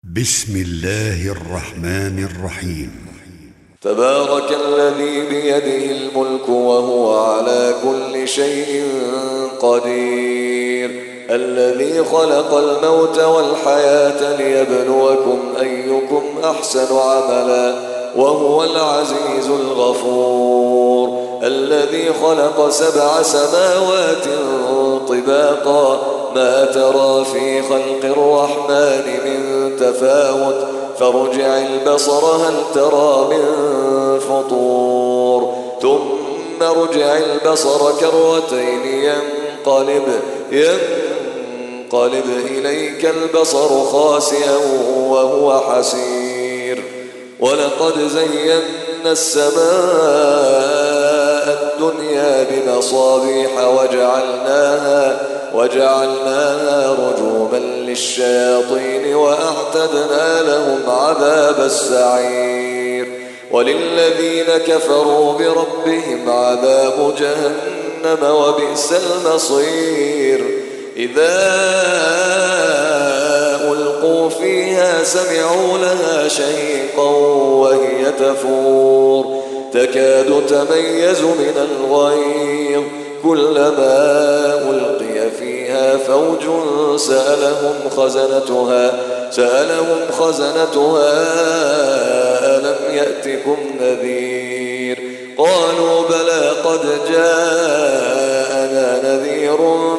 بسم الله الرحمن الرحيم. تبارك الذي بيده الملك وهو على كل شيء قدير، الذي خلق الموت والحياة ليبلوكم أيكم أحسن عملا وهو العزيز الغفور، الذي خلق 7 سماوات طباقا ما ترى في خلق الرحمن من تفاوت فارجع البصر هل ترى من فطور ثم ارجع البصر كرتين ينقلب إليك البصر خاسئا وهو حسير. ولقد زينا السماء الدنيا بمصابيح وجعلناها رجوما للشياطين وأعتدنا لهم عذاب السعير. وللذين كفروا بربهم عذاب جهنم وبئس المصير. إذا ألقوا فيها سمعوا لها شهيقا وهي تفور تكاد تميز من الغيظ كلما ألقي فيها فوج سألهم خزنتها ألم يأتكم نذير قالوا بلى قد جاءنا نذير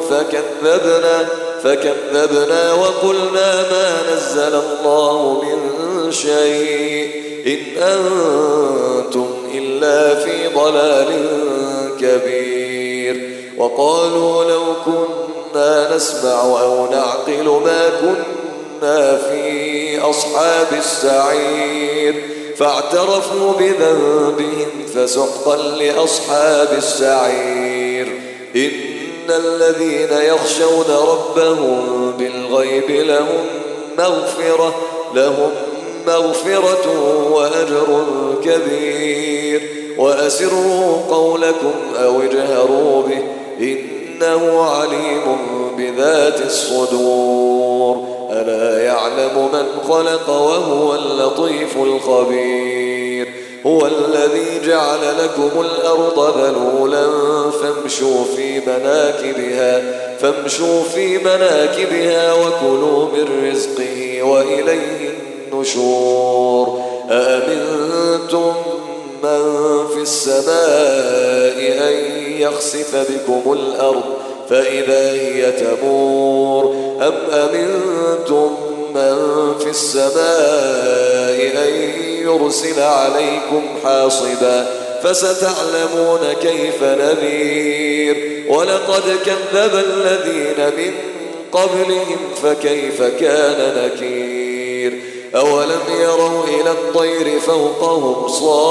فكذبنا وقلنا ما نزل الله من شيء إن أنتم إلا في ضلال كبير. وقالوا لو كنا نسمع أو نعقل ما كنا في أصحاب السعير فاعترفوا بذنبهم فسحقا لأصحاب السعير. إن الذين يخشون ربهم بالغيب لهم مغفرة وأجر كبير. وأسروا قولكم أو اجهروا به إنه عليم بذات الصدور. ألا يعلم من خلق وهو اللطيف الخبير. هو الذي جعل لكم الأرض ذلولا فامشوا في مناكبها وكلوا من رزقه وإليه النشور. أأمنتم من في السماء أن يخسف بكم الأرض فإذا هي تمور أم أمنتم من في السماء أن يرسل عليكم حاصبا فستعلمون كيف نذير. ولقد كذب الذين من قبلهم فكيف كان نكير. أولم يروا إلى الطير فوقهم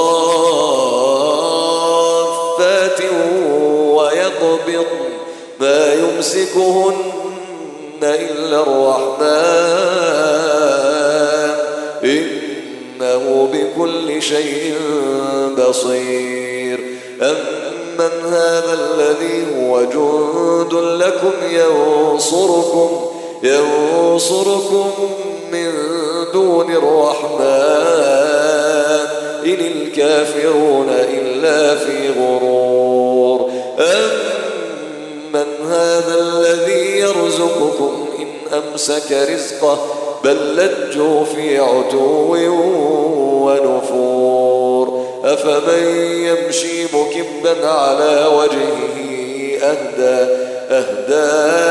صافات ويقبض ما يمسكهن إلا الرحمن إنه بكل شيء بصير. أمن هذا الذي هو جند لكم ينصركم من دون الرحمن إن الكافرون إلا في غرور. أمن هذا الذي يرزقكم إن أمسك رزقه بل لجوا في عتو ونفور. أفمن يمشي مكبا على وجهه أهدى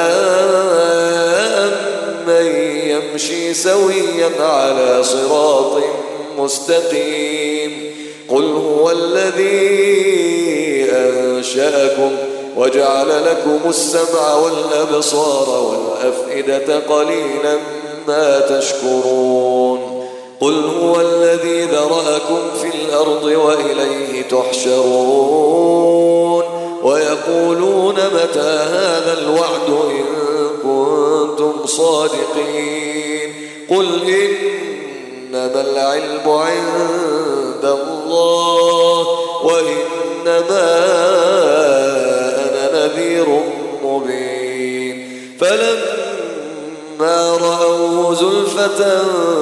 أمن يمشي سويا على صراط مستقيم. قل هو الذي أنشأكم وجعل لكم السمع والأبصار والأفئدة قليلا ما تشكرون. قل هو الذي ذرأكم في الأرض وإليه تحشرون. ويقولون متى هذا الوعد إن كنتم صادقين. قل إنما العلم عند الله وإنما أنا نذير مبين. فلما فلما رأوه زلفة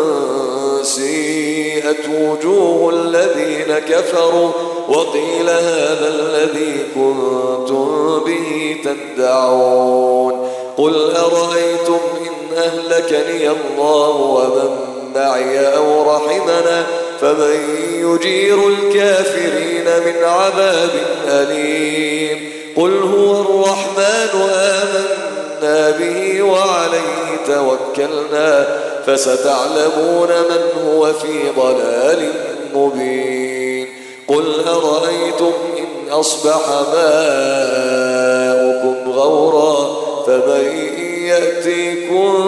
سيئت وجوه الذين كفروا وقيل هذا الذي كنتم به تدعون قل أرأيتم إن أهلكني الله ومن معي أو رحمنا فمن يجير الكافرين من عذاب أليم قل هو الرحمن آمنا به وعليه توكلنا فستعلمون من هو في ضلال مبين قل أرأيتم إن أصبح ماؤكم غورا فمن يأتيكم